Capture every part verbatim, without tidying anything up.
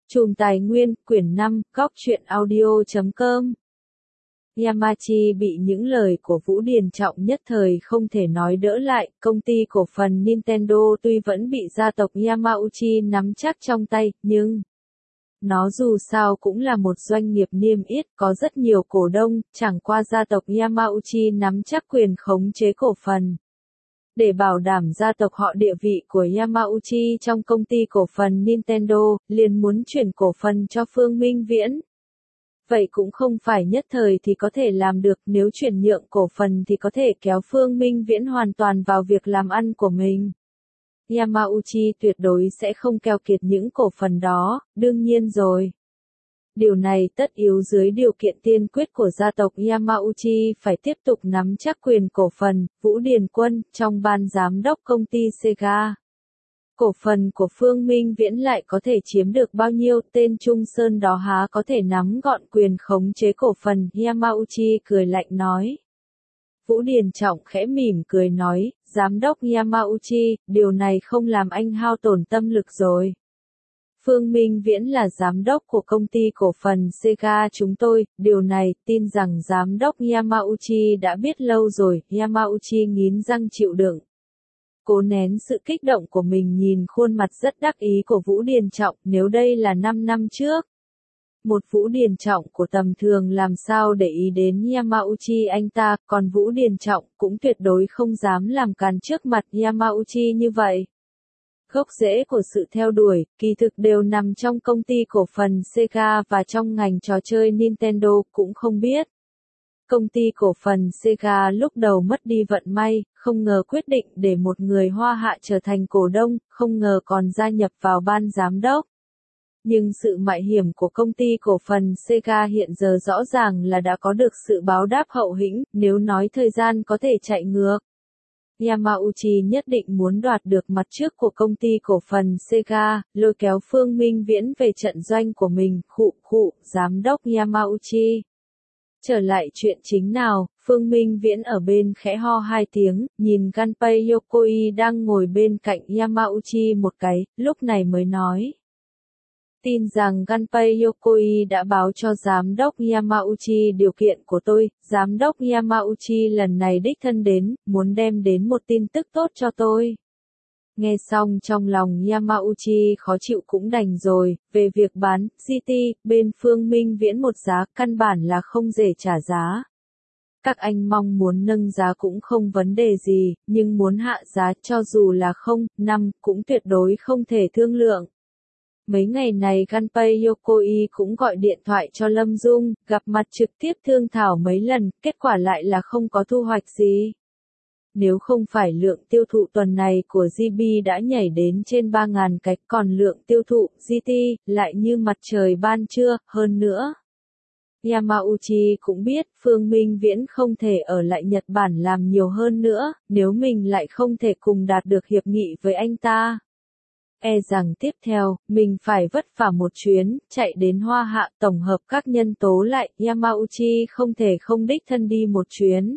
Chùm Tài Nguyên, quyển năm, góc truyện audio chấm com. Yamachi bị những lời của Vũ Điền Trọng nhất thời không thể nói đỡ lại, công ty cổ phần Nintendo tuy vẫn bị gia tộc Yamauchi nắm chắc trong tay, nhưng nó dù sao cũng là một doanh nghiệp niêm yết có rất nhiều cổ đông, chẳng qua gia tộc Yamauchi nắm chắc quyền khống chế cổ phần. Để bảo đảm gia tộc họ địa vị của Yamauchi trong công ty cổ phần Nintendo, liền muốn chuyển cổ phần cho Phương Minh Viễn. Vậy cũng không phải nhất thời thì có thể làm được, nếu chuyển nhượng cổ phần thì có thể kéo Phương Minh Viễn hoàn toàn vào việc làm ăn của mình. Yamauchi tuyệt đối sẽ không keo kiệt những cổ phần đó, đương nhiên rồi. Điều này tất yếu dưới điều kiện tiên quyết của gia tộc Yamauchi phải tiếp tục nắm chắc quyền cổ phần. Vũ Điền Quân, trong ban giám đốc công ty Sega. Cổ phần của Phương Minh Viễn lại có thể chiếm được bao nhiêu, tên Trung Sơn đó há có thể nắm gọn quyền khống chế cổ phần. Yamauchi cười lạnh nói. Vũ Điền Trọng khẽ mỉm cười nói, giám đốc Yamauchi, điều này không làm anh hao tổn tâm lực rồi. Phương Minh Viễn là giám đốc của công ty cổ phần Sega chúng tôi, điều này tin rằng giám đốc Yamauchi đã biết lâu rồi. Yamauchi nghiến răng chịu đựng. Cố nén sự kích động của mình, nhìn khuôn mặt rất đắc ý của Vũ Điền Trọng, nếu đây là năm năm trước. Một Vũ Điền Trọng của tầm thường làm sao để ý đến Yamauchi anh ta, còn Vũ Điền Trọng cũng tuyệt đối không dám làm càn trước mặt Yamauchi như vậy. Gốc rễ của sự theo đuổi, kỳ thực đều nằm trong công ty cổ phần Sega và trong ngành trò chơi Nintendo cũng không biết. Công ty cổ phần Sega lúc đầu mất đi vận may, không ngờ quyết định để một người Hoa Hạ trở thành cổ đông, không ngờ còn gia nhập vào ban giám đốc. Nhưng sự mạo hiểm của công ty cổ phần Sega hiện giờ rõ ràng là đã có được sự báo đáp hậu hĩnh, nếu nói thời gian có thể chạy ngược. Yamauchi nhất định muốn đoạt được mặt trước của công ty cổ phần Sega, lôi kéo Phương Minh Viễn về trận doanh của mình. Khụ khụ, giám đốc Yamauchi. Trở lại chuyện chính nào, Phương Minh Viễn ở bên khẽ ho hai tiếng, nhìn Gunpei Yokoi đang ngồi bên cạnh Yamauchi một cái, lúc này mới nói. Tin rằng Gunpei Yokoi đã báo cho giám đốc Yamauchi điều kiện của tôi, giám đốc Yamauchi lần này đích thân đến, muốn đem đến một tin tức tốt cho tôi. Nghe xong trong lòng Yamauchi khó chịu cũng đành rồi, về việc bán giê tê, bên Phương Minh Viễn một giá, căn bản là không dễ trả giá. Các anh mong muốn nâng giá cũng không vấn đề gì, nhưng muốn hạ giá cho dù là không, năm, cũng tuyệt đối không thể thương lượng. Mấy ngày này Gunpei Yokoi cũng gọi điện thoại cho Lâm Dung, gặp mặt trực tiếp thương thảo mấy lần, kết quả lại là không có thu hoạch gì. Nếu không phải lượng tiêu thụ tuần này của giê bê đã nhảy đến trên ba nghìn cái, còn lượng tiêu thụ giê tê lại như mặt trời ban trưa, hơn nữa. Yamauchi cũng biết Phương Minh Viễn không thể ở lại Nhật Bản làm nhiều hơn nữa, nếu mình lại không thể cùng đạt được hiệp nghị với anh ta. E rằng tiếp theo, mình phải vất vả một chuyến, chạy đến Hoa Hạ tổng hợp các nhân tố lại, Yamauchi không thể không đích thân đi một chuyến.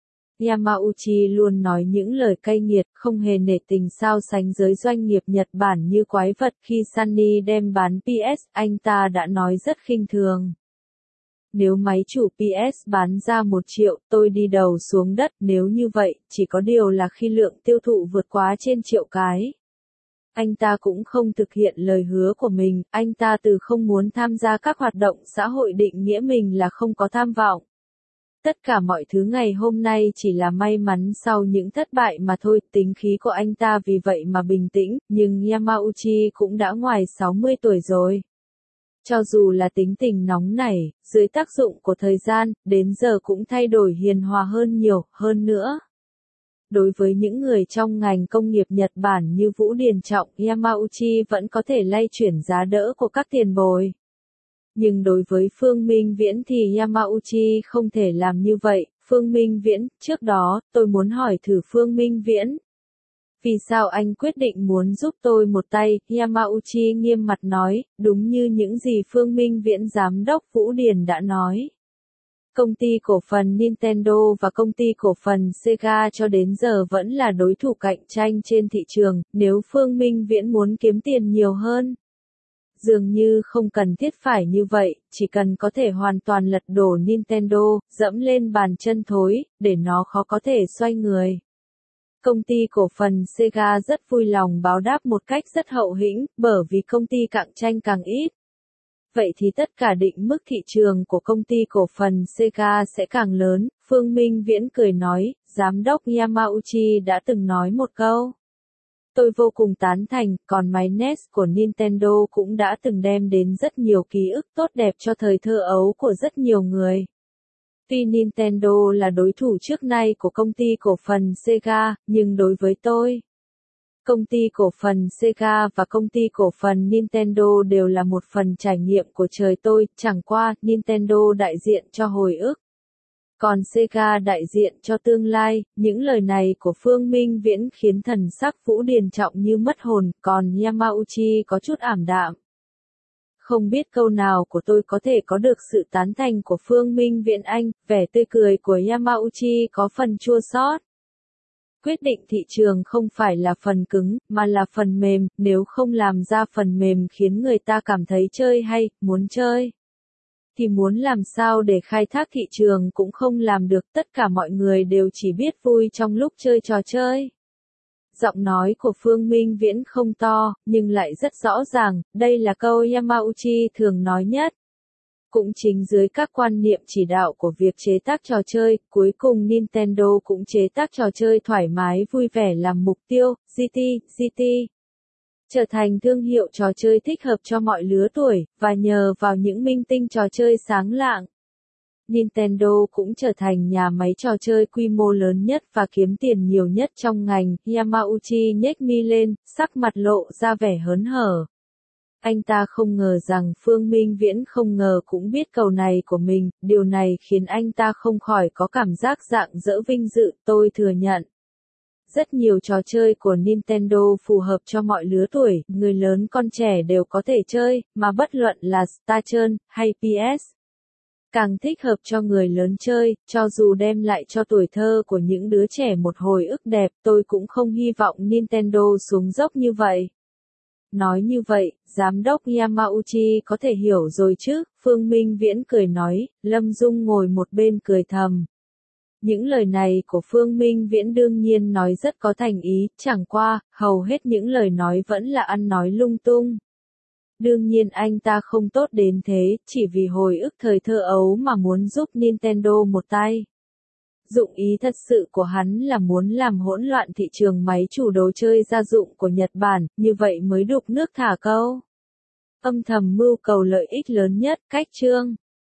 Yamauchi luôn nói những lời cay nghiệt, không hề nể tình sao sánh giới doanh nghiệp Nhật Bản như quái vật. Khi Sunny đem bán pê ét, anh ta đã nói rất khinh thường. Nếu máy chủ pê ét bán ra một triệu, tôi đi đầu xuống đất, nếu như vậy, chỉ có điều là khi lượng tiêu thụ vượt quá trên triệu cái. Anh ta cũng không thực hiện lời hứa của mình, anh ta từ không muốn tham gia các hoạt động xã hội định nghĩa mình là không có tham vọng. Tất cả mọi thứ ngày hôm nay chỉ là may mắn sau những thất bại mà thôi, tính khí của anh ta vì vậy mà bình tĩnh, nhưng Yamauchi cũng đã ngoài sáu mươi tuổi rồi. Cho dù là tính tình nóng nảy, dưới tác dụng của thời gian, đến giờ cũng thay đổi hiền hòa hơn nhiều, hơn nữa. Đối với những người trong ngành công nghiệp Nhật Bản như Vũ Điền Trọng, Yamauchi vẫn có thể lay chuyển giá đỡ của các tiền bối. Nhưng đối với Phương Minh Viễn thì Yamauchi không thể làm như vậy. Phương Minh Viễn, trước đó, tôi muốn hỏi thử Phương Minh Viễn. Vì sao anh quyết định muốn giúp tôi một tay? Yamauchi nghiêm mặt nói, đúng như những gì Phương Minh Viễn giám đốc Vũ Điền đã nói. Công ty cổ phần Nintendo và công ty cổ phần Sega cho đến giờ vẫn là đối thủ cạnh tranh trên thị trường, nếu Phương Minh Viễn muốn kiếm tiền nhiều hơn. Dường như không cần thiết phải như vậy, chỉ cần có thể hoàn toàn lật đổ Nintendo, dẫm lên bàn chân thối, để nó khó có thể xoay người. Công ty cổ phần Sega rất vui lòng báo đáp một cách rất hậu hĩnh, bởi vì công ty cạnh tranh càng ít. Vậy thì tất cả định mức thị trường của công ty cổ phần Sega sẽ càng lớn, Phương Minh Viễn cười nói, giám đốc Yamauchi đã từng nói một câu. Tôi vô cùng tán thành, còn máy nét của Nintendo cũng đã từng đem đến rất nhiều ký ức tốt đẹp cho thời thơ ấu của rất nhiều người. Tuy Nintendo là đối thủ trước nay của công ty cổ phần Sega, nhưng đối với tôi, công ty cổ phần Sega và công ty cổ phần Nintendo đều là một phần trải nghiệm của trời tôi, chẳng qua, Nintendo đại diện cho hồi ức. Còn Sega đại diện cho tương lai, những lời này của Phương Minh Viễn khiến thần sắc Vũ Điền Trọng như mất hồn, còn Yamauchi có chút ảm đạm. Không biết câu nào của tôi có thể có được sự tán thành của Phương Minh Viễn anh, vẻ tươi cười của Yamauchi có phần chua xót. Quyết định thị trường không phải là phần cứng, mà là phần mềm, nếu không làm ra phần mềm khiến người ta cảm thấy chơi hay, muốn chơi. Thì muốn làm sao để khai thác thị trường cũng không làm được, tất cả mọi người đều chỉ biết vui trong lúc chơi trò chơi. Giọng nói của Phương Minh Viễn không to, nhưng lại rất rõ ràng, đây là câu Yamauchi thường nói nhất. Cũng chính dưới các quan niệm chỉ đạo của việc chế tác trò chơi, cuối cùng Nintendo cũng chế tác trò chơi thoải mái vui vẻ làm mục tiêu, giê tê, giê tê. Trở thành thương hiệu trò chơi thích hợp cho mọi lứa tuổi, và nhờ vào những minh tinh trò chơi sáng lạng, Nintendo cũng trở thành nhà máy trò chơi quy mô lớn nhất và kiếm tiền nhiều nhất trong ngành. Yamauchi nhếch mi lên, sắc mặt lộ ra vẻ hớn hở. Anh ta không ngờ rằng Phương Minh Viễn không ngờ cũng biết câu này của mình, điều này khiến anh ta không khỏi có cảm giác rạng rỡ vinh dự, tôi thừa nhận. Rất nhiều trò chơi của Nintendo phù hợp cho mọi lứa tuổi, người lớn con trẻ đều có thể chơi, mà bất luận là Saturn hay pê ét. Càng thích hợp cho người lớn chơi, cho dù đem lại cho tuổi thơ của những đứa trẻ một hồi ức đẹp, tôi cũng không hy vọng Nintendo xuống dốc như vậy. Nói như vậy, giám đốc Yamauchi có thể hiểu rồi chứ, Phương Minh Viễn cười nói, Lâm Dung ngồi một bên cười thầm. Những lời này của Phương Minh Viễn đương nhiên nói rất có thành ý, chẳng qua, hầu hết những lời nói vẫn là ăn nói lung tung. Đương nhiên anh ta không tốt đến thế, chỉ vì hồi ức thời thơ ấu mà muốn giúp Nintendo một tay. Dụng ý thật sự của hắn là muốn làm hỗn loạn thị trường máy chủ đồ chơi gia dụng của Nhật Bản, như vậy mới đục nước thả câu. Âm thầm mưu cầu lợi ích lớn nhất, cách chương.